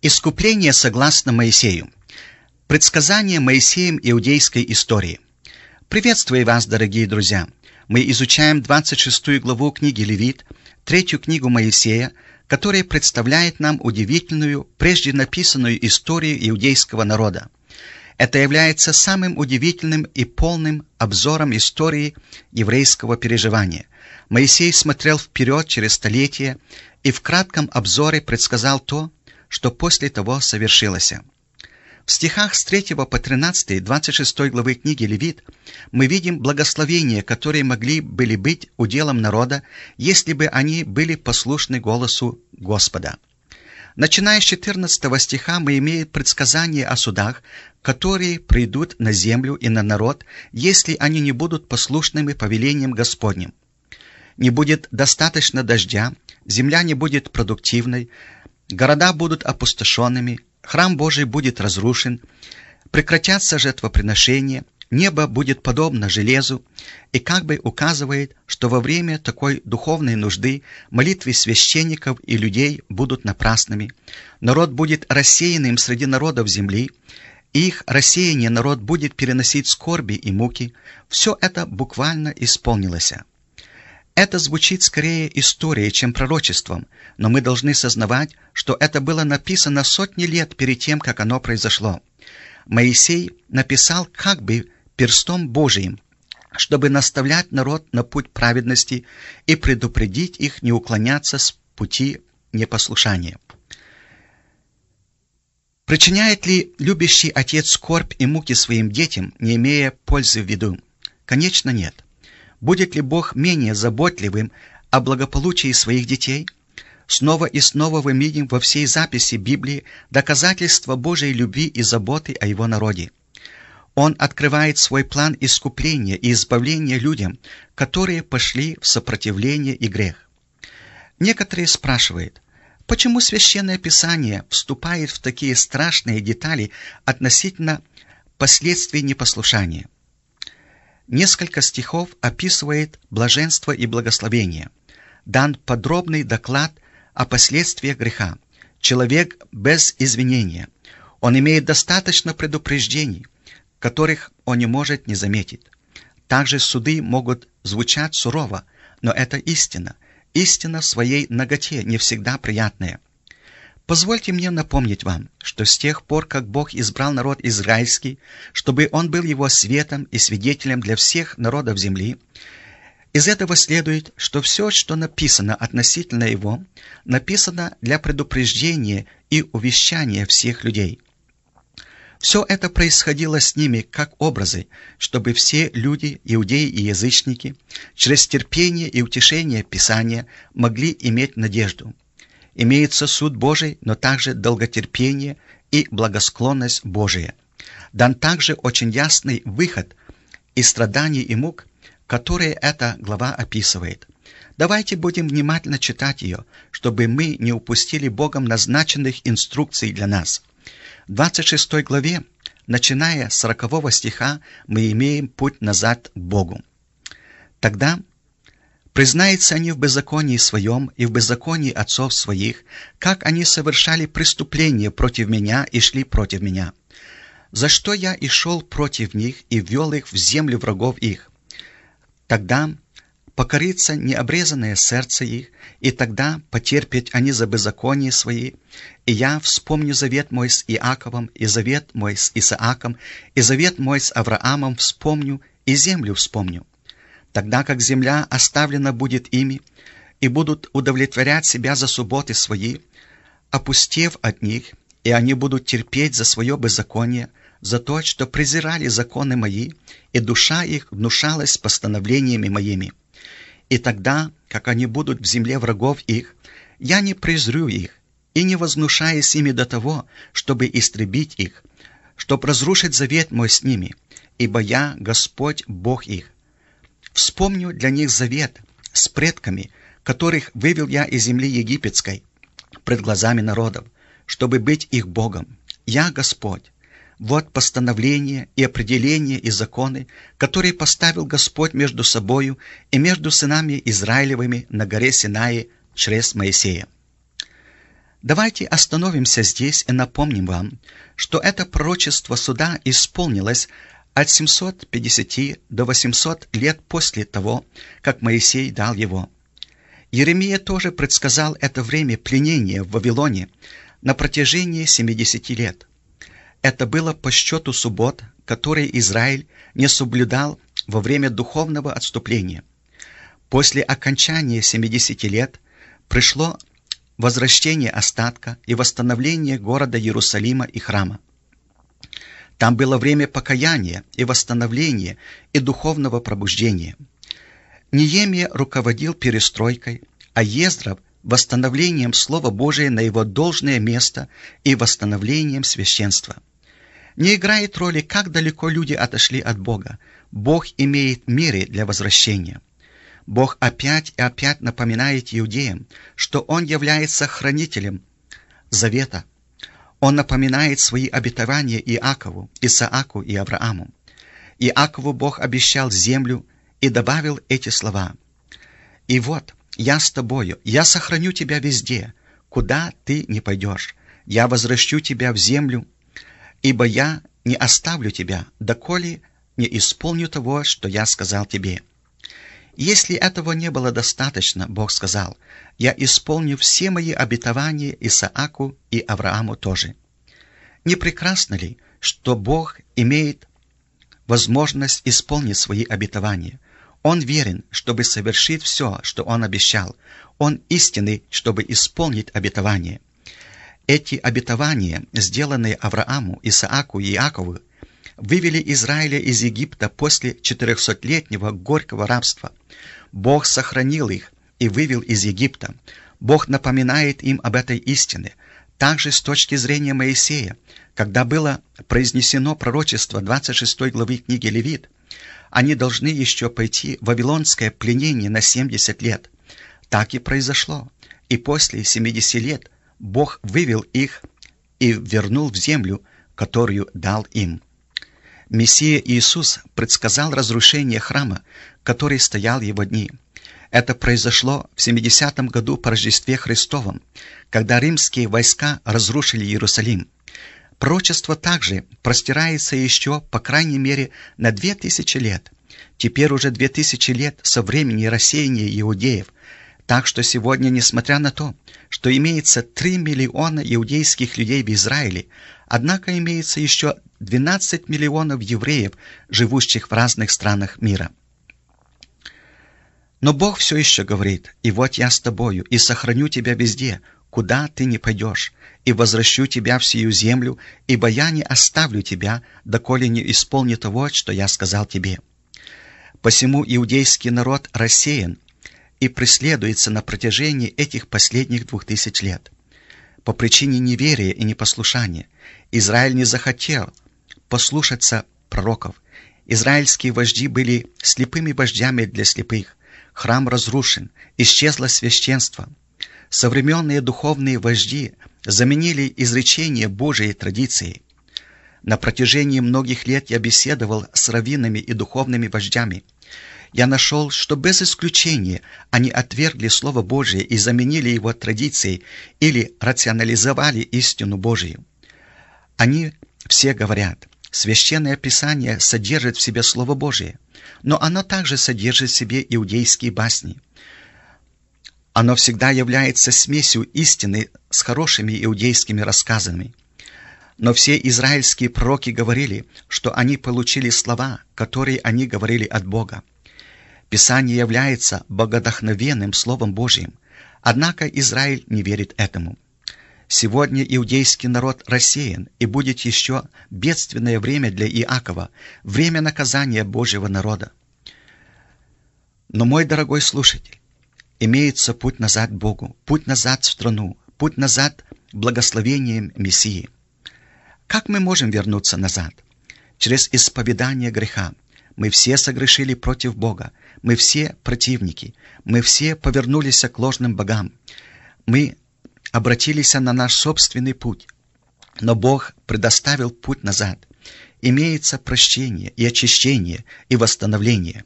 Искупление согласно Моисею. Предсказание Моисеем иудейской истории. Приветствую вас, дорогие друзья! Мы изучаем 26 главу книги Левит, 3 книгу Моисея, которая представляет нам удивительную, прежде написанную историю иудейского народа. Это является самым удивительным и полным обзором истории еврейского переживания. Моисей смотрел вперед через столетия и в кратком обзоре предсказал то, что после того совершилось. В стихах с 3 по 13 26 главы книги Левит мы видим благословения, которые могли были быть уделом народа, если бы они были послушны голосу Господа. Начиная с 14 стиха мы имеем предсказание о судах, которые придут на землю и на народ, если они не будут послушными повелениям Господним. Не будет достаточно дождя, земля не будет продуктивной, города будут опустошенными, храм Божий будет разрушен, прекратятся жертвоприношения, небо будет подобно железу, и как бы указывает, что во время такой духовной нужды молитвы священников и людей будут напрасными, народ будет рассеянным среди народов земли, и их рассеяние народ будет переносить скорби и муки. Все это буквально исполнилось. Это звучит скорее историей, чем пророчеством, но мы должны сознавать, что это было написано сотни лет перед тем, как оно произошло. Моисей написал как бы перстом Божиим, чтобы наставлять народ на путь праведности и предупредить их не уклоняться с пути непослушания. Причиняет ли любящий отец скорбь и муки своим детям, не имея пользы в виду? Конечно, нет. Будет ли Бог менее заботливым о благополучии своих детей? Снова и снова мы видим во всей записи Библии доказательства Божьей любви и заботы о Его народе. Он открывает свой план искупления и избавления людям, которые пошли в сопротивление и грех. Некоторые спрашивают, почему Священное Писание вступает в такие страшные детали относительно последствий непослушания? Несколько стихов описывает блаженство и благословение. Дан подробный доклад о последствиях греха. Человек без извинения. Он имеет достаточно предупреждений, которых он не может не заметить. Также суды могут звучать сурово, но это истина. Истина в своей наготе не всегда приятная. Позвольте мне напомнить вам, что с тех пор, как Бог избрал народ израильский, чтобы он был его светом и свидетелем для всех народов земли, из этого следует, что все, что написано относительно его, написано для предупреждения и увещания всех людей. Все это происходило с ними как образы, чтобы все люди, иудеи и язычники, через терпение и утешение Писания могли иметь надежду. Имеется суд Божий, но также долготерпение и благосклонность Божия. Дан также очень ясный выход из страданий и мук, которые эта глава описывает. Давайте будем внимательно читать ее, чтобы мы не упустили Богом назначенных инструкций для нас. В 26 главе, начиная с 40 стиха, мы имеем путь назад к Богу. Тогда признаются они в беззаконии своем и в беззаконии отцов своих, как они совершали преступления против меня и шли против меня. За что я и шел против них и ввел их в землю врагов их. Тогда покорится необрезанное сердце их, и тогда потерпят они за беззаконие свои, и я вспомню завет мой с Иаковом, и завет мой с Исааком, и завет мой с Авраамом вспомню, и землю вспомню. Тогда как земля оставлена будет ими, и будут удовлетворять себя за субботы свои, опустев от них, и они будут терпеть за свое беззаконие, за то, что презирали законы мои, и душа их внушалась постановлениями моими. И тогда, как они будут в земле врагов их, я не презрю их, и не вознушаясь ими до того, чтобы истребить их, чтоб разрушить завет мой с ними, ибо я Господь Бог их. Вспомню для них завет с предками, которых вывел я из земли египетской, пред глазами народов, чтобы быть их Богом. Я Господь. Вот постановления и определения и законы, которые поставил Господь между собою и между сынами Израилевыми на горе Синае через Моисея. Давайте остановимся здесь и напомним вам, что это пророчество суда исполнилось от 750 до 800 лет после того, как Моисей дал его. Иеремия тоже предсказал это время пленения в Вавилоне на протяжении 70 лет. Это было по счету суббот, которые Израиль не соблюдал во время духовного отступления. После окончания 70 лет пришло возвращение остатка и восстановление города Иерусалима и храма. Там было время покаяния и восстановления и духовного пробуждения. Неемия руководил перестройкой, а Ездрав – восстановлением Слова Божия на его должное место и восстановлением священства. Не играет роли, как далеко люди отошли от Бога. Бог имеет меры для возвращения. Бог опять и опять напоминает иудеям, что Он является хранителем завета. Он напоминает свои обетования Иакову, Исааку и Аврааму. Иакову Бог обещал землю и добавил эти слова: «И вот, я с тобою, я сохраню тебя везде, куда ты не пойдешь. Я возвращу тебя в землю, ибо я не оставлю тебя, доколе не исполню того, что я сказал тебе». Если этого не было достаточно, Бог сказал: «Я исполню все мои обетования Исааку и Аврааму тоже». Не прекрасно ли, что Бог имеет возможность исполнить свои обетования? Он верен, чтобы совершить все, что Он обещал. Он истинный, чтобы исполнить обетование. Эти обетования, сделанные Аврааму, Исааку и Иакову, вывели Израиля из Египта после 400-летнего горького рабства. Бог сохранил их и вывел из Египта. Бог напоминает им об этой истине. Также с точки зрения Моисея, когда было произнесено пророчество 26 главы книги Левит, они должны еще пойти в вавилонское пленение на 70 лет. Так и произошло. И после 70 лет Бог вывел их и вернул в землю, которую дал им. Мессия Иисус предсказал разрушение храма, который стоял в его дни. Это произошло в 70-м году по Рождестве Христовом, когда римские войска разрушили Иерусалим. Пророчество также простирается еще, по крайней мере, на 2000 лет. Теперь уже 2000 лет со времени рассеяния иудеев. Так что сегодня, несмотря на то, что имеется 3 миллиона иудейских людей в Израиле, однако имеется еще 12 миллионов евреев, живущих в разных странах мира. Но Бог все еще говорит: «И вот я с тобою, и сохраню тебя везде, куда ты не пойдешь, и возвращу тебя в сию землю, ибо я не оставлю тебя, доколе не исполню того, что я сказал тебе». Посему иудейский народ рассеян и преследуется на протяжении этих последних 2000 лет. По причине неверия и непослушания Израиль не захотел послушаться пророков. Израильские вожди были слепыми вождями для слепых. Храм разрушен, исчезло священство. Современные духовные вожди заменили изречения Божией традицией. На протяжении многих лет я беседовал с раввинами и духовными вождями. Я нашел, что без исключения они отвергли Слово Божие и заменили его традицией или рационализовали истину Божию. Они все говорят: Священное Писание содержит в себе Слово Божие, но оно также содержит в себе иудейские басни. Оно всегда является смесью истины с хорошими иудейскими рассказами. Но все израильские пророки говорили, что они получили слова, которые они говорили от Бога. Писание является богодохновенным Словом Божьим, однако Израиль не верит этому. Сегодня иудейский народ рассеян, и будет еще бедственное время для Иакова, время наказания Божьего народа. Но, мой дорогой слушатель, имеется путь назад к Богу, путь назад в страну, путь назад к благословениям Мессии. Как мы можем вернуться назад? Через исповедание греха. Мы все согрешили против Бога, мы все противники, мы все повернулись к ложным богам, мы обратились на наш собственный путь. Но Бог предоставил путь назад. Имеется прощение и очищение и восстановление.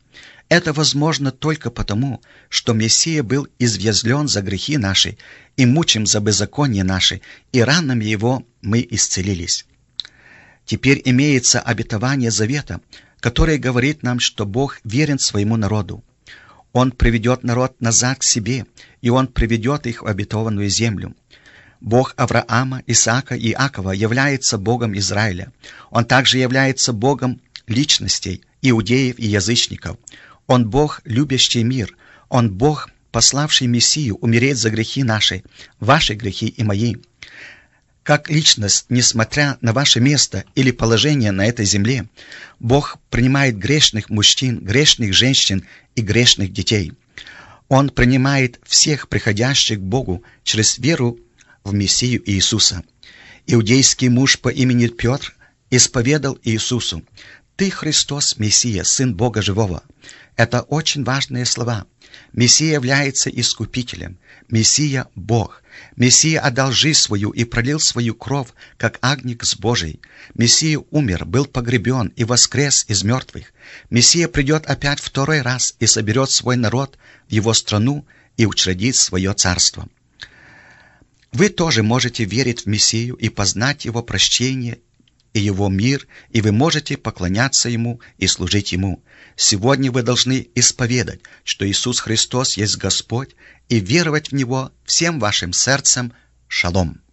Это возможно только потому, что Мессия был извязлен за грехи наши и мучим за беззаконие наши, и ранами Его мы исцелились. Теперь имеется обетование завета, которое говорит нам, что Бог верен своему народу. Он приведет народ назад к себе, и Он приведет их в обетованную землю. Бог Авраама, Исаака и Иакова является Богом Израиля. Он также является Богом личностей, иудеев и язычников. Он Бог, любящий мир. Он Бог, пославший Мессию умереть за грехи наши, ваши грехи и мои. Как личность, несмотря на ваше место или положение на этой земле, Бог принимает грешных мужчин, грешных женщин и грешных детей. Он принимает всех приходящих к Богу через веру в Мессию Иисуса. Иудейский муж по имени Петр исповедал Иисусу: «Ты Христос, Мессия, Сын Бога Живого». Это очень важные слова. Мессия является Искупителем. Мессия – Бог. Мессия отдал жизнь свою и пролил свою кровь, как агнец Божий. Мессия умер, был погребен и воскрес из мертвых. Мессия придет опять второй раз и соберет свой народ в его страну и учредит свое царство. Вы тоже можете верить в Мессию и познать Его прощение и Его мир, и вы можете поклоняться Ему и служить Ему. Сегодня вы должны исповедать, что Иисус Христос есть Господь, и веровать в Него всем вашим сердцем. Шалом!